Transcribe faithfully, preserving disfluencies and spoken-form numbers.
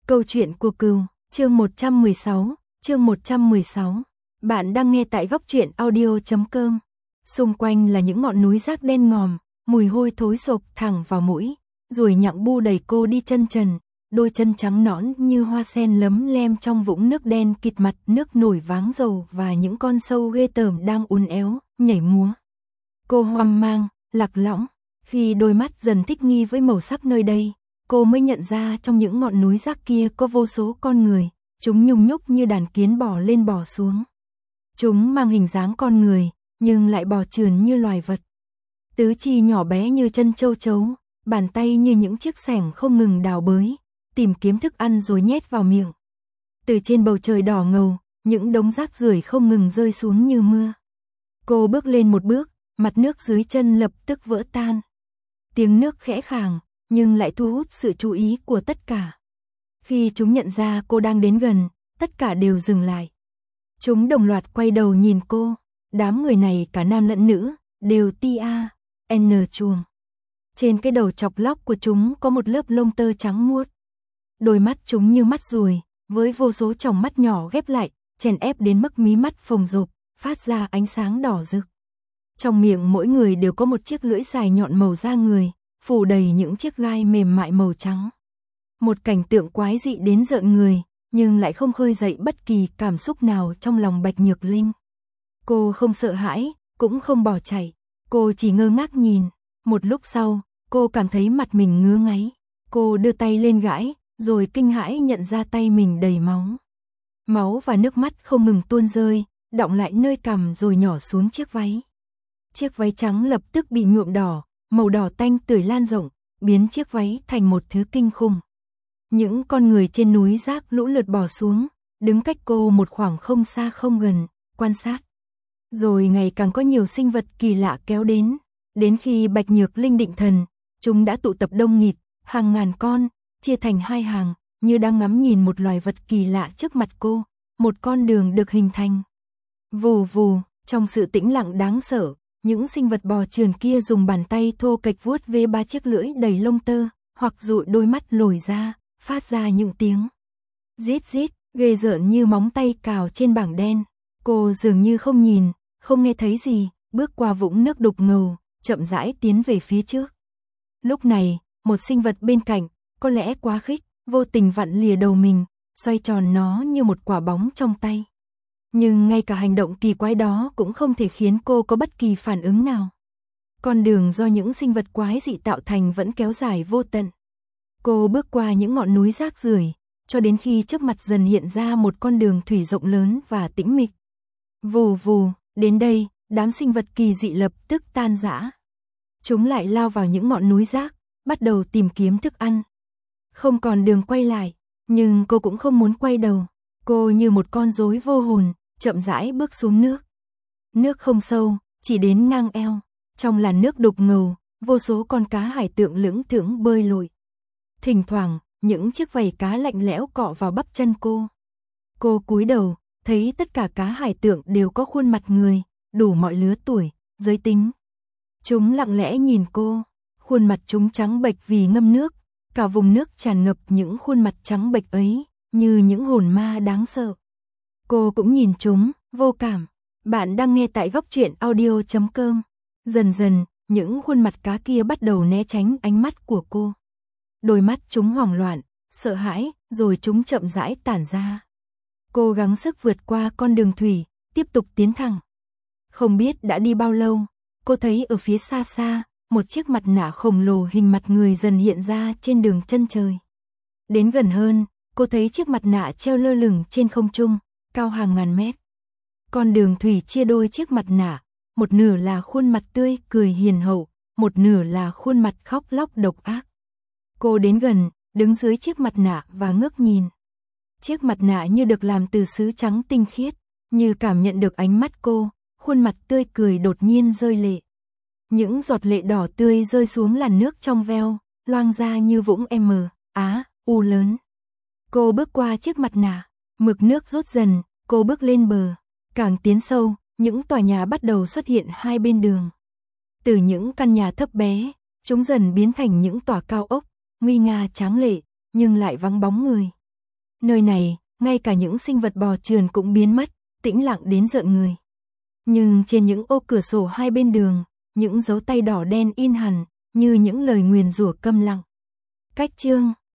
Câu chuyện của cừu, chương một trăm mười sáu, chương một trăm mười sáu. Bạn đang nghe tại góc truyện audio chấm com. Xung quanh là những ngọn núi rác đen ngòm, mùi hôi thối sộc thẳng vào mũi, ruồi nhặng bu đẩy cô đi chân trần, đôi chân trắng nõn như hoa sen lấm lem trong vũng nước đen kịt mặt nước nổi váng dầu và những con sâu ghê tởm đang uốn éo, nhảy múa. Cô hoang mang, lạc lõng, khi đôi mắt dần thích nghi với màu sắc nơi đây, cô mới nhận ra trong những ngọn núi rác kia có vô số con người, chúng nhung nhúc như đàn kiến bò lên bò xuống. Chúng mang hình dáng con người, nhưng lại bò trườn như loài vật. Tứ chi nhỏ bé như chân châu chấu, bàn tay như những chiếc xẻng không ngừng đào bới, tìm kiếm thức ăn rồi nhét vào miệng. Từ trên bầu trời đỏ ngầu, những đống rác rưởi không ngừng rơi xuống như mưa. Cô bước lên một bước, mặt nước dưới chân lập tức vỡ tan. Tiếng nước khẽ khàng, nhưng lại thu hút sự chú ý của tất cả. Khi chúng nhận ra cô đang đến gần, tất cả đều dừng lại. Chúng đồng loạt quay đầu nhìn cô, đám người này cả nam lẫn nữ, đều tia, n chuồng. Trên cái đầu chọc lóc của chúng có một lớp lông tơ trắng muốt. Đôi mắt chúng như mắt ruồi, với vô số tròng mắt nhỏ ghép lại, chèn ép đến mức mí mắt phồng rộp, phát ra ánh sáng đỏ rực. Trong miệng mỗi người đều có một chiếc lưỡi dài nhọn màu da người, phủ đầy những chiếc gai mềm mại màu trắng. Một cảnh tượng quái dị đến rợn người, nhưng lại không khơi dậy bất kỳ cảm xúc nào trong lòng Bạch Nhược Linh. Cô không sợ hãi, cũng không bỏ chạy, cô chỉ ngơ ngác nhìn. Một lúc sau, cô cảm thấy mặt mình ngứa ngáy. Cô đưa tay lên gãi, rồi kinh hãi nhận ra tay mình đầy máu. Máu và nước mắt không ngừng tuôn rơi, đọng lại nơi cằm rồi nhỏ xuống chiếc váy. Chiếc váy trắng lập tức bị nhuộm đỏ, màu đỏ tanh tưởi lan rộng, biến chiếc váy thành một thứ kinh khủng. Những con người trên núi rác lũ lượt bò xuống, đứng cách cô một khoảng không xa không gần, quan sát. Rồi ngày càng có nhiều sinh vật kỳ lạ kéo đến, đến khi Bạch Nhược Linh định thần, chúng đã tụ tập đông nghịt, hàng ngàn con, chia thành hai hàng, như đang ngắm nhìn một loài vật kỳ lạ trước mặt cô, một con đường được hình thành. Vù vù, trong sự tĩnh lặng đáng sợ, những sinh vật bò trườn kia dùng bàn tay thô kệch vuốt ve ba chiếc lưỡi đầy lông tơ, hoặc dụi đôi mắt lồi ra, phát ra những tiếng rít rít, ghê rợn như móng tay cào trên bảng đen. Cô dường như không nhìn, không nghe thấy gì, bước qua vũng nước đục ngầu, chậm rãi tiến về phía trước. Lúc này, một sinh vật bên cạnh, có lẽ quá khích, vô tình vặn lìa đầu mình, xoay tròn nó như một quả bóng trong tay. Nhưng ngay cả hành động kỳ quái đó cũng không thể khiến cô có bất kỳ phản ứng nào. Con đường do những sinh vật quái dị tạo thành vẫn kéo dài vô tận. Cô bước qua những ngọn núi rác rưởi, cho đến khi trước mặt dần hiện ra một con đường thủy rộng lớn và tĩnh mịch. Vù vù, đến đây, đám sinh vật kỳ dị lập tức tan rã. Chúng lại lao vào những ngọn núi rác, bắt đầu tìm kiếm thức ăn. Không còn đường quay lại, nhưng cô cũng không muốn quay đầu. Cô như một con rối vô hồn, chậm rãi bước xuống nước. Nước không sâu, chỉ đến ngang eo. Trong làn nước đục ngầu, vô số con cá hải tượng lững thững bơi lội. Thỉnh thoảng, những chiếc vảy cá lạnh lẽo cọ vào bắp chân cô. Cô cúi đầu, thấy tất cả cá hải tượng đều có khuôn mặt người, đủ mọi lứa tuổi, giới tính. Chúng lặng lẽ nhìn cô, khuôn mặt chúng trắng bệch vì ngâm nước, cả vùng nước tràn ngập những khuôn mặt trắng bệch ấy, như những hồn ma đáng sợ. Cô cũng nhìn chúng, vô cảm. Bạn đang nghe tại góc truyện audio chấm com. Dần dần, những khuôn mặt cá kia bắt đầu né tránh ánh mắt của cô. Đôi mắt chúng hoảng loạn, sợ hãi, rồi chúng chậm rãi tản ra. Cô gắng sức vượt qua con đường thủy, tiếp tục tiến thẳng. Không biết đã đi bao lâu, cô thấy ở phía xa xa, một chiếc mặt nạ khổng lồ hình mặt người dần hiện ra trên đường chân trời. Đến gần hơn, cô thấy chiếc mặt nạ treo lơ lửng trên không trung, cao hàng ngàn mét. Con đường thủy chia đôi chiếc mặt nạ, một nửa là khuôn mặt tươi cười hiền hậu, một nửa là khuôn mặt khóc lóc độc ác. Cô đến gần, đứng dưới chiếc mặt nạ và ngước nhìn. Chiếc mặt nạ như được làm từ sứ trắng tinh khiết, như cảm nhận được ánh mắt cô, khuôn mặt tươi cười đột nhiên rơi lệ. Những giọt lệ đỏ tươi rơi xuống làn nước trong veo, loang ra như vũng M, Á, U lớn. Cô bước qua chiếc mặt nạ, mực nước rút dần, cô bước lên bờ. Càng tiến sâu, những tòa nhà bắt đầu xuất hiện hai bên đường. Từ những căn nhà thấp bé, chúng dần biến thành những tòa cao ốc, nguy nga tráng lệ, nhưng lại vắng bóng người. Nơi này, ngay cả những sinh vật bò trườn cũng biến mất, tĩnh lặng đến rợn người. Nhưng trên những ô cửa sổ hai bên đường, những dấu tay đỏ đen in hẳn, như những lời nguyền rủa câm lặng. Cách chương